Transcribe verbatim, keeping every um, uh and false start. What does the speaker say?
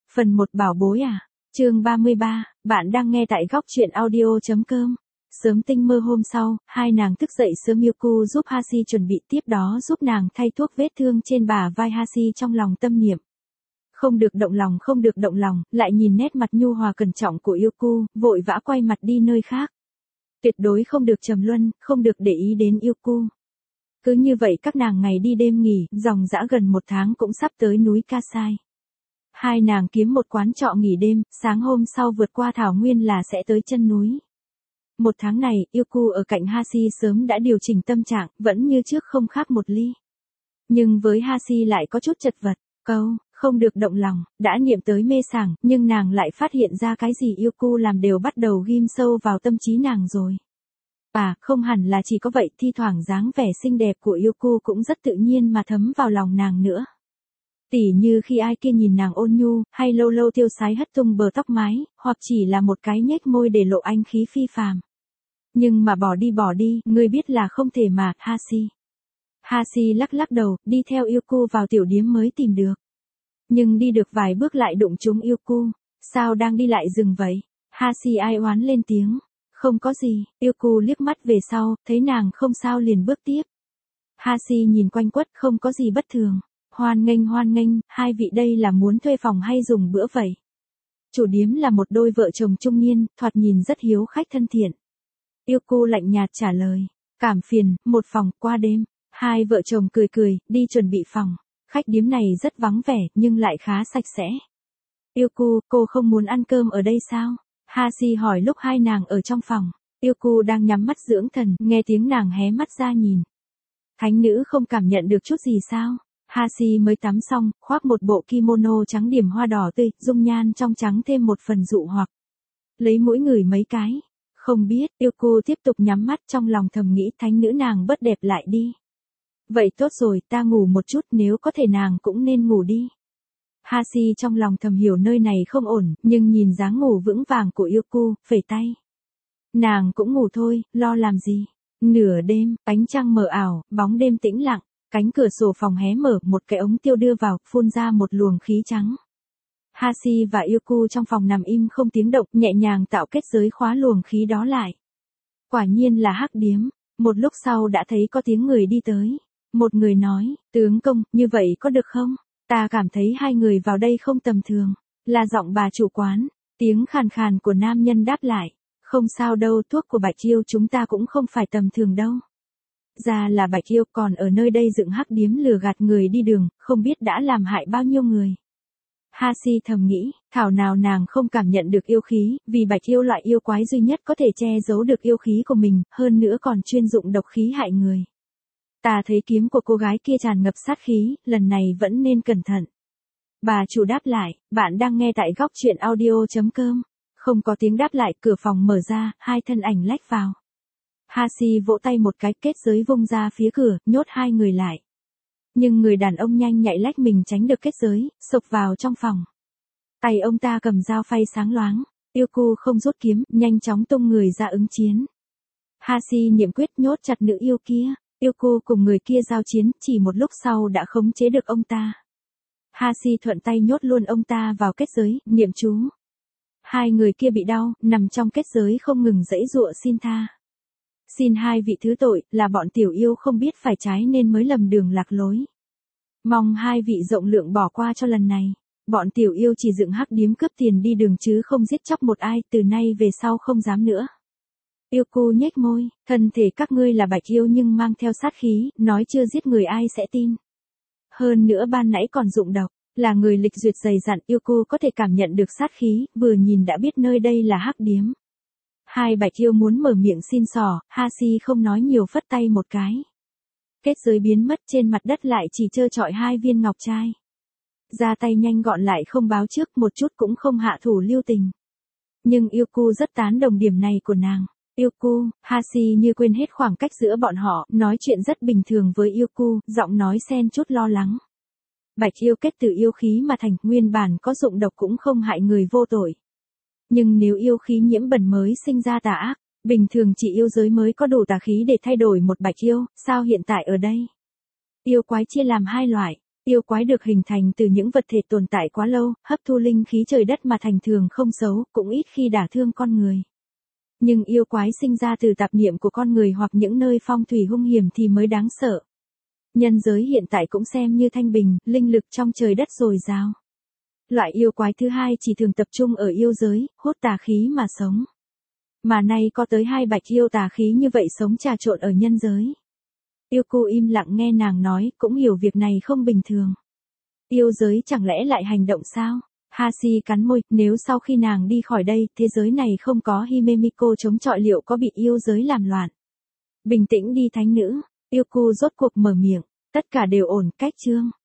Phần một bảo bối à? Chương ba mươi ba, bạn đang nghe tại góc truyện audio.com. Sớm tinh mơ hôm sau, hai nàng thức dậy sớm. Yuku giúp Hashi chuẩn bị, tiếp đó giúp nàng thay thuốc vết thương trên bả vai. Hashi trong lòng tâm niệm. Không được động lòng, không được động lòng, lại nhìn nét mặt nhu hòa cẩn trọng của Yuku, vội vã quay mặt đi nơi khác. Tuyệt đối không được trầm luân, không được để ý đến Yuku. Cứ như vậy các nàng ngày đi đêm nghỉ, dòng dã gần một tháng cũng sắp tới núi Kasai. Hai nàng kiếm một quán trọ nghỉ đêm, sáng hôm sau vượt qua thảo nguyên là sẽ tới chân núi. Một tháng này, Yuku ở cạnh Hashi sớm đã điều chỉnh tâm trạng, vẫn như trước không khác một ly. Nhưng với Hashi lại có chút chật vật, câu, không được động lòng, đã niệm tới mê sảng, nhưng nàng lại phát hiện ra cái gì Yuku làm đều bắt đầu ghim sâu vào tâm trí nàng rồi. À, không hẳn là chỉ có vậy, thi thoảng dáng vẻ xinh đẹp của Yuku cũng rất tự nhiên mà thấm vào lòng nàng nữa. Tỉ như khi ai kia nhìn nàng ôn nhu, hay lâu lâu tiêu sái hất tung bờ tóc mái, hoặc chỉ là một cái nhếch môi để lộ anh khí phi phàm. Nhưng mà bỏ đi bỏ đi, ngươi biết là không thể mà, Hashi. Hashi lắc lắc đầu, đi theo Yuku vào tiểu điếm mới tìm được. Nhưng đi được vài bước lại đụng trúng Yuku. Sao đang đi lại dừng vậy? Hashi ai oán lên tiếng. Không có gì, Yuku liếc mắt về sau, thấy nàng không sao liền bước tiếp. Hashi nhìn quanh quất, không có gì bất thường. Hoan nghênh hoan nghênh, hai vị đây là muốn thuê phòng hay dùng bữa vậy? Chủ điếm là một đôi vợ chồng trung niên, thoạt nhìn rất hiếu khách thân thiện. Yuku lạnh nhạt trả lời, cảm phiền, một phòng, qua đêm. Hai vợ chồng cười cười, đi chuẩn bị phòng. Khách điếm này rất vắng vẻ, nhưng lại khá sạch sẽ. Yuku, cô không muốn ăn cơm ở đây sao? Hashi hỏi lúc hai nàng ở trong phòng. Yuku đang nhắm mắt dưỡng thần, nghe tiếng nàng hé mắt ra nhìn. Thánh nữ không cảm nhận được chút gì sao? Hashi mới tắm xong, khoác một bộ kimono trắng điểm hoa đỏ tươi, dung nhan trong trắng thêm một phần dụ hoặc. Lấy mũi ngửi mấy cái. Không biết, Yuku tiếp tục nhắm mắt trong lòng thầm nghĩ thánh nữ nàng bất đẹp lại đi. Vậy tốt rồi, ta ngủ một chút, nếu có thể nàng cũng nên ngủ đi. Hashi trong lòng thầm hiểu nơi này không ổn, nhưng nhìn dáng ngủ vững vàng của Yuku, phẩy tay. Nàng cũng ngủ thôi, lo làm gì. Nửa đêm, ánh trăng mờ ảo, bóng đêm tĩnh lặng. Cánh cửa sổ phòng hé mở, một cái ống tiêu đưa vào, phun ra một luồng khí trắng. Hashi và Yuku trong phòng nằm im không tiếng động, nhẹ nhàng tạo kết giới khóa luồng khí đó lại. Quả nhiên là hắc điếm. Một lúc sau đã thấy có tiếng người đi tới. Một người nói, tướng công, như vậy có được không? Ta cảm thấy hai người vào đây không tầm thường. Là giọng bà chủ quán. Tiếng khàn khàn của nam nhân đáp lại. Không sao đâu, thuốc của Bạch Yêu chúng ta cũng không phải tầm thường đâu. Ra là Bạch Yêu còn ở nơi đây dựng hắc điếm lừa gạt người đi đường, không biết đã làm hại bao nhiêu người. Hashi thầm nghĩ, thảo nào nàng không cảm nhận được yêu khí, vì Bạch Yêu loại yêu quái duy nhất có thể che giấu được yêu khí của mình, hơn nữa còn chuyên dụng độc khí hại người. Ta thấy kiếm của cô gái kia tràn ngập sát khí, lần này vẫn nên cẩn thận. Bà chủ đáp lại, bạn đang nghe tại góc truyện audio.com. Không có tiếng đáp lại, cửa phòng mở ra, hai thân ảnh lách vào. Hashi vỗ tay một cái, kết giới vung ra phía cửa, nhốt hai người lại. Nhưng người đàn ông nhanh nhạy lách mình tránh được kết giới, xộc vào trong phòng. Tay ông ta cầm dao phay sáng loáng. Yuku không rút kiếm, nhanh chóng tung người ra ứng chiến. Hashi niệm quyết nhốt chặt nữ yêu kia. Yuku cùng người kia giao chiến, chỉ một lúc sau đã khống chế được ông ta. Hashi thuận tay nhốt luôn ông ta vào kết giới, niệm chú. Hai người kia bị đau, nằm trong kết giới không ngừng giãy giụa xin tha. Xin hai vị thứ tội, là bọn tiểu yêu không biết phải trái nên mới lầm đường lạc lối. Mong hai vị rộng lượng bỏ qua cho lần này. Bọn tiểu yêu chỉ dựng hắc điếm cướp tiền đi đường chứ không giết chóc một ai, từ nay về sau không dám nữa. Yuku nhếch môi, thân thể các ngươi là Bạch Yêu nhưng mang theo sát khí, nói chưa giết người ai sẽ tin. Hơn nữa ban nãy còn dụng độc, là người lịch duyệt dày dặn, Yuku có thể cảm nhận được sát khí, vừa nhìn đã biết nơi đây là hắc điếm. Hai Bạch Yêu muốn mở miệng xin xỏ, Hashi không nói nhiều phất tay một cái. Kết giới biến mất, trên mặt đất lại chỉ trơ trọi hai viên ngọc trai. Ra tay nhanh gọn lại không báo trước, một chút cũng không hạ thủ lưu tình. Nhưng Yuku rất tán đồng điểm này của nàng. Yuku, Hashi như quên hết khoảng cách giữa bọn họ, nói chuyện rất bình thường với Yuku, giọng nói xen chút lo lắng. Bạch Yêu kết từ yêu khí mà thành, nguyên bản có dụng độc cũng không hại người vô tội. Nhưng nếu yêu khí nhiễm bẩn mới sinh ra tà ác, bình thường chỉ yêu giới mới có đủ tà khí để thay đổi một Bạch Yêu, sao hiện tại ở đây? Yêu quái chia làm hai loại, Yêu quái được hình thành từ những vật thể tồn tại quá lâu, hấp thu linh khí trời đất mà thành thường không xấu, cũng ít khi đả thương con người. Nhưng yêu quái sinh ra từ tạp niệm của con người hoặc những nơi phong thủy hung hiểm thì mới đáng sợ. Nhân giới hiện tại cũng xem như thanh bình, linh lực trong trời đất dồi dào. Loại yêu quái thứ hai chỉ thường tập trung ở yêu giới, hút tà khí mà sống. Mà nay có tới hai bạch yêu tà khí như vậy sống trà trộn ở nhân giới. Yêu cô im lặng nghe nàng nói, cũng hiểu việc này không bình thường. Yêu giới chẳng lẽ lại hành động sao? Hashi cắn môi, nếu sau khi nàng đi khỏi đây, thế giới này không có Himemiko chống chọi liệu có bị yêu giới làm loạn. Bình tĩnh đi thánh nữ, yêu cô rốt cuộc mở miệng, tất cả đều ổn, cách chương.